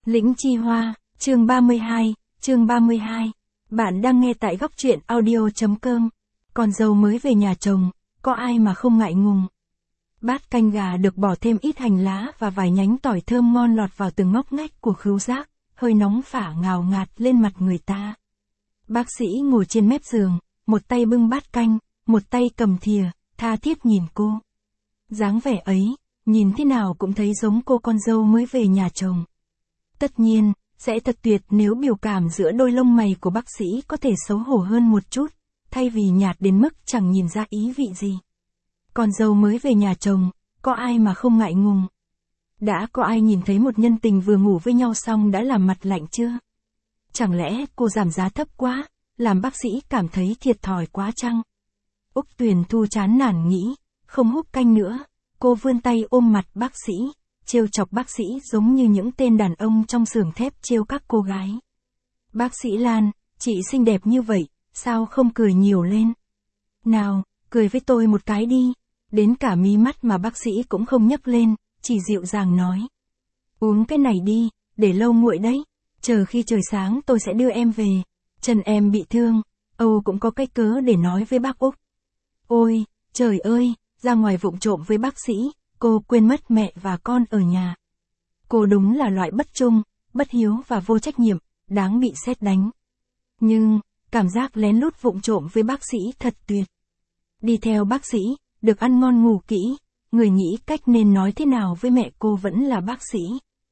Lĩnh Chi Hoa, chương 32. Bạn đang nghe tại góc truyện audio.com. Con dâu mới về nhà chồng, có ai mà không ngại ngùng. Bát canh gà được bỏ thêm ít hành lá và vài nhánh tỏi thơm ngon lọt vào từng ngóc ngách của khứu giác, hơi nóng phả ngào ngạt lên mặt người ta. Bác sĩ ngồi trên mép giường, một tay bưng bát canh, một tay cầm thìa, tha thiết nhìn cô. Dáng vẻ ấy, nhìn thế nào cũng thấy giống cô con dâu mới về nhà chồng. Tất nhiên, sẽ thật tuyệt nếu biểu cảm giữa đôi lông mày của bác sĩ có thể xấu hổ hơn một chút, thay vì nhạt đến mức chẳng nhìn ra ý vị gì. Con dâu mới về nhà chồng, có ai mà không ngại ngùng. Đã có ai nhìn thấy một nhân tình vừa ngủ với nhau xong đã làm mặt lạnh chưa? Chẳng lẽ cô giảm giá thấp quá, làm bác sĩ cảm thấy thiệt thòi quá chăng? Úc Tuyền Thu chán nản nghĩ, không húp canh nữa, cô vươn tay ôm mặt bác sĩ, trêu chọc bác sĩ giống như những tên đàn ông trong xưởng thép trêu các cô gái. Bác sĩ Lan, chị xinh đẹp như vậy, sao không cười nhiều lên? Nào, cười với tôi một cái đi. Đến cả mí mắt mà bác sĩ cũng không nhấc lên, chỉ dịu dàng nói. Uống cái này đi, để lâu nguội đấy. Chờ khi trời sáng tôi sẽ đưa em về. Chân em bị thương, Âu cũng có cái cớ để nói với bác Úc. Ôi, trời ơi, ra ngoài vụng trộm với bác sĩ, cô quên mất mẹ và con ở nhà. Cô đúng là loại bất trung, bất hiếu và vô trách nhiệm, đáng bị sét đánh. Nhưng, cảm giác lén lút vụng trộm với bác sĩ thật tuyệt. Đi theo bác sĩ, được ăn ngon ngủ kỹ, người nghĩ cách nên nói thế nào với mẹ cô vẫn là bác sĩ.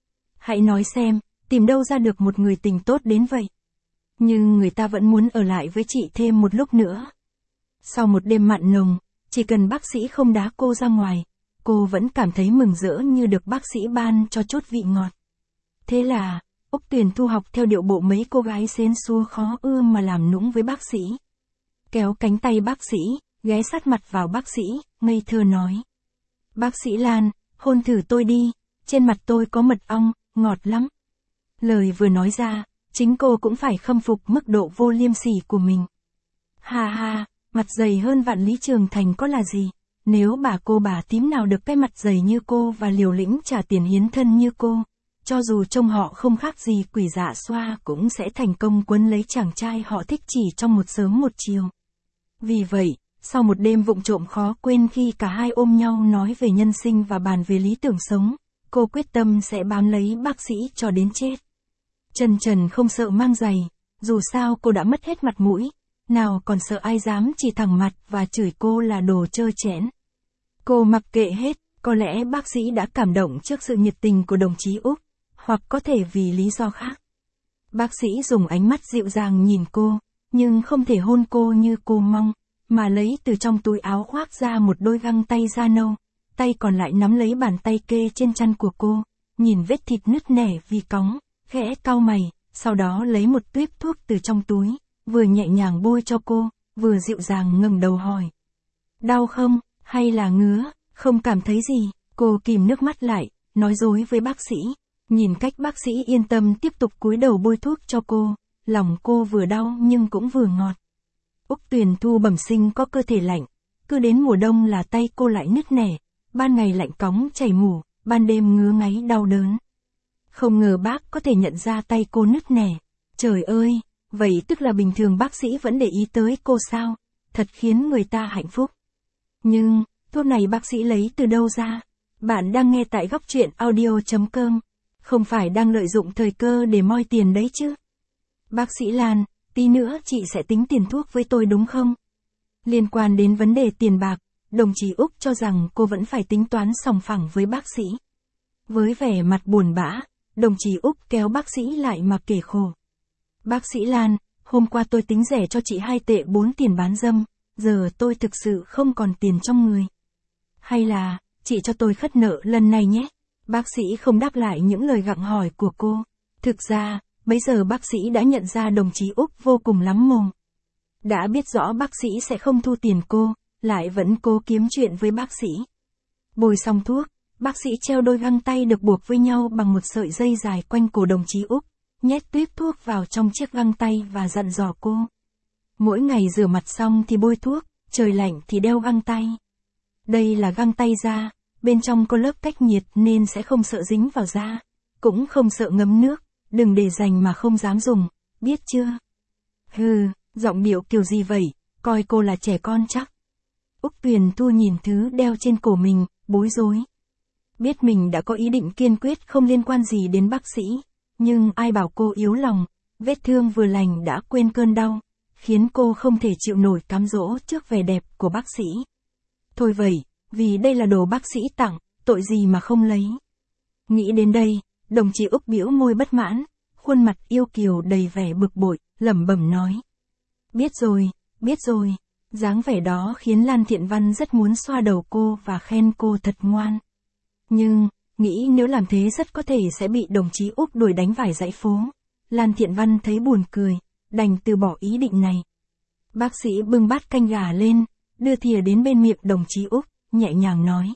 Hãy nói xem, tìm đâu ra được một người tình tốt đến vậy. Nhưng người ta vẫn muốn ở lại với chị thêm một lúc nữa. Sau một đêm mặn nồng, chỉ cần bác sĩ không đá cô ra ngoài, cô vẫn cảm thấy mừng rỡ như được bác sĩ ban cho chút vị ngọt. Thế là, Úc Tuyền Thu học theo điệu bộ mấy cô gái xến xua khó ưa mà làm nũng với bác sĩ. Kéo cánh tay bác sĩ, ghé sát mặt vào bác sĩ, ngây thơ nói. Bác sĩ Lan, hôn thử tôi đi, trên mặt tôi có mật ong, ngọt lắm. Lời vừa nói ra, chính cô cũng phải khâm phục mức độ vô liêm sỉ của mình. Ha ha, mặt dày hơn Vạn Lý Trường Thành có là gì, nếu bà tím nào được cái mặt dày như cô và liều lĩnh trả tiền hiến thân như cô, cho dù trông họ không khác gì quỷ dạ xoa cũng sẽ thành công quấn lấy chàng trai họ thích chỉ trong một sớm một chiều. Vì vậy, sau một đêm vụng trộm khó quên khi cả hai ôm nhau nói về nhân sinh và bàn về lý tưởng sống, cô quyết tâm sẽ bám lấy bác sĩ cho đến chết. Chân trần không sợ mang giày, dù sao cô đã mất hết mặt mũi, nào còn sợ ai dám chỉ thẳng mặt và chửi cô là đồ trơ trẽn. Cô mặc kệ hết, có lẽ bác sĩ đã cảm động trước sự nhiệt tình của đồng chí Úc, hoặc có thể vì lý do khác. Bác sĩ dùng ánh mắt dịu dàng nhìn cô, nhưng không thể hôn cô như cô mong, mà lấy từ trong túi áo khoác ra một đôi găng tay da nâu, tay còn lại nắm lấy bàn tay kê trên trán của cô, nhìn vết thịt nứt nẻ vì cóng, khẽ cau mày, sau đó lấy một tuýp thuốc từ trong túi, vừa nhẹ nhàng bôi cho cô, vừa dịu dàng ngẩng đầu hỏi. Đau không, hay là ngứa, không cảm thấy gì, cô kìm nước mắt lại, nói dối với bác sĩ, nhìn cách bác sĩ yên tâm tiếp tục cúi đầu bôi thuốc cho cô, lòng cô vừa đau nhưng cũng vừa ngọt. Úc Tuyền Thu bẩm sinh có cơ thể lạnh, cứ đến mùa đông là tay cô lại nứt nẻ, ban ngày lạnh cóng chảy mủ, ban đêm ngứa ngáy đau đớn. Không ngờ bác có thể nhận ra tay cô nứt nẻ. Trời ơi, vậy tức là bình thường bác sĩ vẫn để ý tới cô sao? Thật khiến người ta hạnh phúc. Nhưng, thuốc này bác sĩ lấy từ đâu ra? Bạn đang nghe tại góc truyện audio.com. Không phải đang lợi dụng thời cơ để moi tiền đấy chứ? Bác sĩ Lan, tí nữa chị sẽ tính tiền thuốc với tôi đúng không? Liên quan đến vấn đề tiền bạc, đồng chí Úc cho rằng cô vẫn phải tính toán sòng phẳng với bác sĩ. Với vẻ mặt buồn bã, đồng chí Úc kéo bác sĩ lại mà kể khổ. Bác sĩ Lan, hôm qua tôi tính rẻ cho chị 2 tệ 4 tiền bán dâm, giờ tôi thực sự không còn tiền trong người. Hay là, chị cho tôi khất nợ lần này nhé? Bác sĩ không đáp lại những lời gặng hỏi của cô. Thực ra, bấy giờ bác sĩ đã nhận ra đồng chí Úc vô cùng lắm mồm. Đã biết rõ bác sĩ sẽ không thu tiền cô, lại vẫn cố kiếm chuyện với bác sĩ. Bôi xong thuốc, bác sĩ treo đôi găng tay được buộc với nhau bằng một sợi dây dài quanh cổ đồng chí Úc, nhét tuýp thuốc vào trong chiếc găng tay và dặn dò cô. Mỗi ngày rửa mặt xong thì bôi thuốc, trời lạnh thì đeo găng tay. Đây là găng tay da, bên trong có lớp cách nhiệt nên sẽ không sợ dính vào da, cũng không sợ ngấm nước, đừng để dành mà không dám dùng, biết chưa? Hừ, giọng điệu kiểu gì vậy, coi cô là trẻ con chắc. Úc Tuyền Thu nhìn thứ đeo trên cổ mình, bối rối. Biết mình đã có ý định kiên quyết không liên quan gì đến bác sĩ, nhưng ai bảo cô yếu lòng, vết thương vừa lành đã quên cơn đau, khiến cô không thể chịu nổi cám dỗ trước vẻ đẹp của bác sĩ. Thôi vậy, vì đây là đồ bác sĩ tặng, tội gì mà không lấy. Nghĩ đến đây, đồng chí Úc bĩu môi bất mãn, khuôn mặt yêu kiều đầy vẻ bực bội, lẩm bẩm nói. Biết rồi, dáng vẻ đó khiến Lan Thiện Văn rất muốn xoa đầu cô và khen cô thật ngoan. Nhưng, nghĩ nếu làm thế rất có thể sẽ bị đồng chí Úc đuổi đánh vải dãy phố. Lan Thiện Văn thấy buồn cười, đành từ bỏ ý định này. Bác sĩ bưng bát canh gà lên, đưa thìa đến bên miệng đồng chí Úc, nhẹ nhàng nói.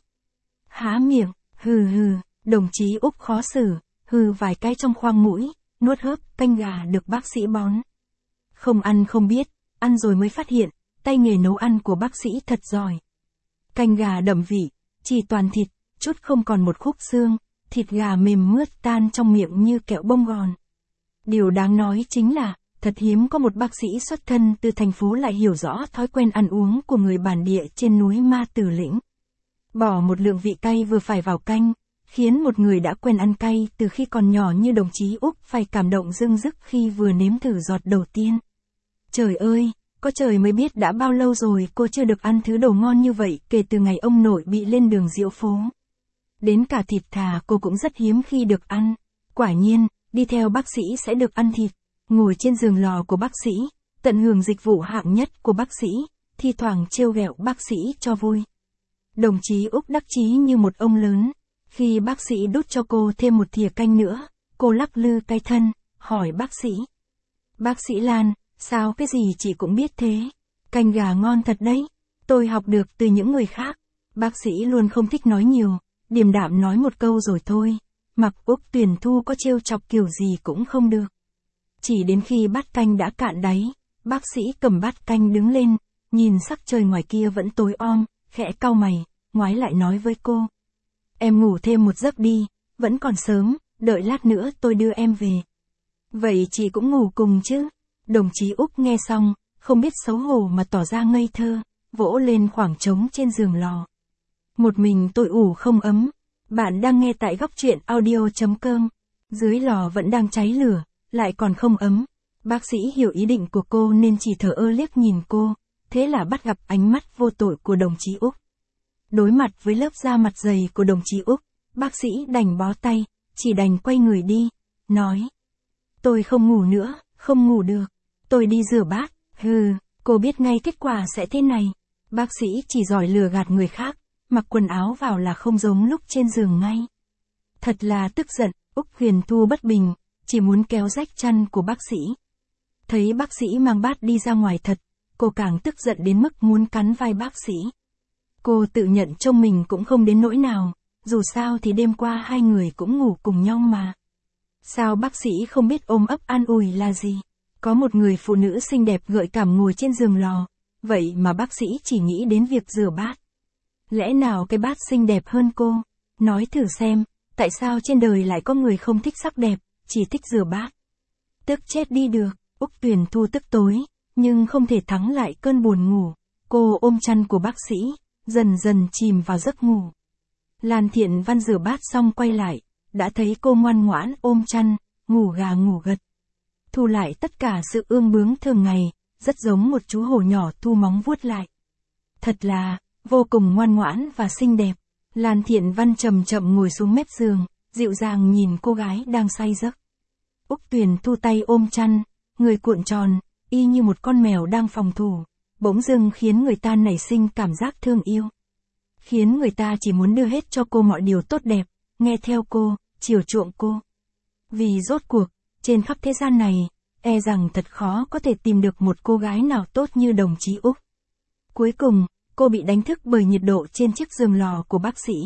Há miệng, hừ, đồng chí Úc khó xử, hừ vài cái trong khoang mũi, nuốt hớp canh gà được bác sĩ bón. Không ăn không biết, ăn rồi mới phát hiện, tay nghề nấu ăn của bác sĩ thật giỏi. Canh gà đậm vị, chỉ toàn thịt, chút không còn một khúc xương, thịt gà mềm mướt tan trong miệng như kẹo bông gòn. Điều đáng nói chính là, thật hiếm có một bác sĩ xuất thân từ thành phố lại hiểu rõ thói quen ăn uống của người bản địa trên núi Ma Tử Lĩnh. Bỏ một lượng vị cay vừa phải vào canh, khiến một người đã quen ăn cay từ khi còn nhỏ như đồng chí Úc phải cảm động rưng rức khi vừa nếm thử giọt đầu tiên. Trời ơi, có trời mới biết đã bao lâu rồi cô chưa được ăn thứ đồ ngon như vậy kể từ ngày ông nội bị lên đường diễu phố. Đến cả thịt thà cô cũng rất hiếm khi được ăn. Quả nhiên, đi theo bác sĩ sẽ được ăn thịt, ngồi trên giường lò của bác sĩ, tận hưởng dịch vụ hạng nhất của bác sĩ, thi thoảng trêu ghẹo bác sĩ cho vui. Đồng chí Úc đắc chí như một ông lớn. Khi bác sĩ đút cho cô thêm một thìa canh nữa, cô lắc lư cái thân, hỏi bác sĩ. Bác sĩ Lan, sao cái gì chị cũng biết thế? Canh gà ngon thật đấy. Tôi học được từ những người khác. Bác sĩ luôn không thích nói nhiều, điềm đạm nói một câu rồi thôi. Mặc Úc Tuyền Thu có trêu chọc kiểu gì cũng không được. Chỉ đến khi bát canh đã cạn đáy, bác sĩ cầm bát canh đứng lên, nhìn sắc trời ngoài kia vẫn tối om, khẽ cau mày, ngoái lại nói với cô. Em ngủ thêm một giấc đi, vẫn còn sớm, đợi lát nữa tôi đưa em về. Vậy chị cũng ngủ cùng chứ? Đồng chí Úc nghe xong, không biết xấu hổ mà tỏ ra ngây thơ, vỗ lên khoảng trống trên giường lò. Một mình tôi ủ không ấm. Bạn đang nghe tại góc truyện audio.com. Dưới lò vẫn đang cháy lửa, lại còn không ấm. Bác sĩ hiểu ý định của cô nên chỉ thở ơ liếc nhìn cô, thế là bắt gặp ánh mắt vô tội của đồng chí Úc. Đối mặt với lớp da mặt dày của đồng chí Úc, bác sĩ đành bó tay, chỉ đành quay người đi, nói. Tôi không ngủ nữa, không ngủ được. Tôi đi rửa bát, cô biết ngay kết quả sẽ thế này. Bác sĩ chỉ giỏi lừa gạt người khác, mặc quần áo vào là không giống lúc trên giường ngay. Thật là tức giận, Úc Huyền Thu bất bình, chỉ muốn kéo rách chăn của bác sĩ. Thấy bác sĩ mang bát đi ra ngoài thật, cô càng tức giận đến mức muốn cắn vai bác sĩ. Cô tự nhận trông mình cũng không đến nỗi nào, dù sao thì đêm qua hai người cũng ngủ cùng nhau mà. Sao bác sĩ không biết ôm ấp an ủi là gì? Có một người phụ nữ xinh đẹp gợi cảm ngồi trên giường lò, vậy mà bác sĩ chỉ nghĩ đến việc rửa bát. Lẽ nào cái bát xinh đẹp hơn cô? Nói thử xem, tại sao trên đời lại có người không thích sắc đẹp, chỉ thích rửa bát? Tức chết đi được, Úc Tuyền Thu tức tối, nhưng không thể thắng lại cơn buồn ngủ. Cô ôm chăn của bác sĩ, dần dần chìm vào giấc ngủ. Lan Thiện Văn rửa bát xong quay lại, đã thấy cô ngoan ngoãn ôm chăn, ngủ gà ngủ gật. Thu lại tất cả sự ương bướng thường ngày, rất giống một chú hổ nhỏ thu móng vuốt lại. Thật là, vô cùng ngoan ngoãn và xinh đẹp. Lan Thiện Văn chậm chậm ngồi xuống mép giường, dịu dàng nhìn cô gái đang say giấc. Úc Tuyền Thu tay ôm chăn, người cuộn tròn, y như một con mèo đang phòng thủ, bỗng dưng khiến người ta nảy sinh cảm giác thương yêu. Khiến người ta chỉ muốn đưa hết cho cô mọi điều tốt đẹp, nghe theo cô, chiều chuộng cô. Vì rốt cuộc, trên khắp thế gian này, e rằng thật khó có thể tìm được một cô gái nào tốt như đồng chí Úc. Cuối cùng, cô bị đánh thức bởi nhiệt độ trên chiếc giường lò của bác sĩ.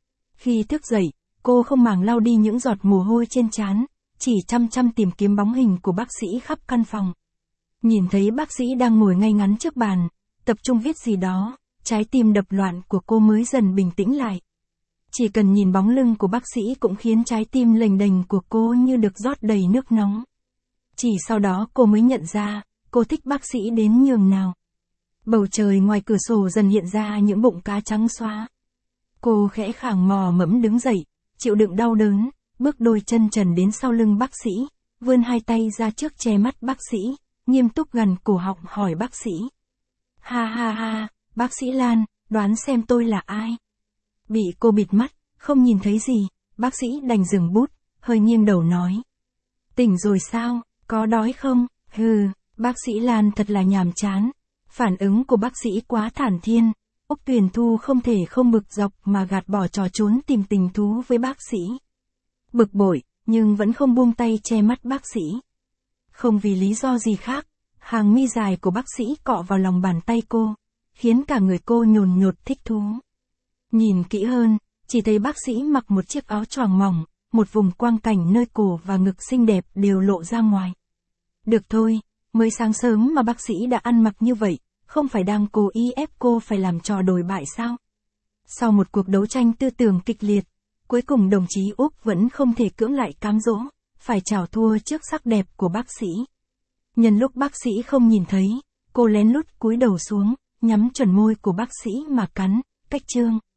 Khi thức dậy, cô không màng lau đi những giọt mồ hôi trên trán, chỉ chăm chăm tìm kiếm bóng hình của bác sĩ khắp căn phòng. Nhìn thấy bác sĩ đang ngồi ngay ngắn trước bàn, tập trung viết gì đó, trái tim đập loạn của cô mới dần bình tĩnh lại. Chỉ cần nhìn bóng lưng của bác sĩ cũng khiến trái tim lềnh đềnh của cô như được rót đầy nước nóng. Chỉ sau đó cô mới nhận ra, cô thích bác sĩ đến nhường nào. Bầu trời ngoài cửa sổ dần hiện ra những bụng cá trắng xóa. Cô khẽ khàng mò mẫm đứng dậy, chịu đựng đau đớn, bước đôi chân trần đến sau lưng bác sĩ, vươn hai tay ra trước che mắt bác sĩ, nghiêm túc gần cổ họng hỏi bác sĩ. Ha ha ha, bác sĩ Lan, đoán xem tôi là ai? Bị cô bịt mắt, không nhìn thấy gì, bác sĩ đành dừng bút, hơi nghiêng đầu nói. Tỉnh rồi sao, có đói không? Hừ, bác sĩ Lan thật là nhàm chán. Phản ứng của bác sĩ quá thản thiên. Úc Tuyền Thu không thể không bực dọc mà gạt bỏ trò trốn tìm tình thú với bác sĩ. Bực bội, nhưng vẫn không buông tay che mắt bác sĩ. Không vì lý do gì khác, hàng mi dài của bác sĩ cọ vào lòng bàn tay cô, khiến cả người cô nhồn nhột thích thú. Nhìn kỹ hơn, chỉ thấy bác sĩ mặc một chiếc áo choàng mỏng, một vùng quang cảnh nơi cổ và ngực xinh đẹp đều lộ ra ngoài. Được thôi, mới sáng sớm mà bác sĩ đã ăn mặc như vậy, không phải đang cố ý ép cô phải làm trò đồi bại sao? Sau một cuộc đấu tranh tư tưởng kịch liệt, cuối cùng đồng chí Úc vẫn không thể cưỡng lại cám dỗ, phải chào thua trước sắc đẹp của bác sĩ. Nhân lúc bác sĩ không nhìn thấy, cô lén lút cúi đầu xuống, nhắm chuẩn môi của bác sĩ mà cắn, cách chương.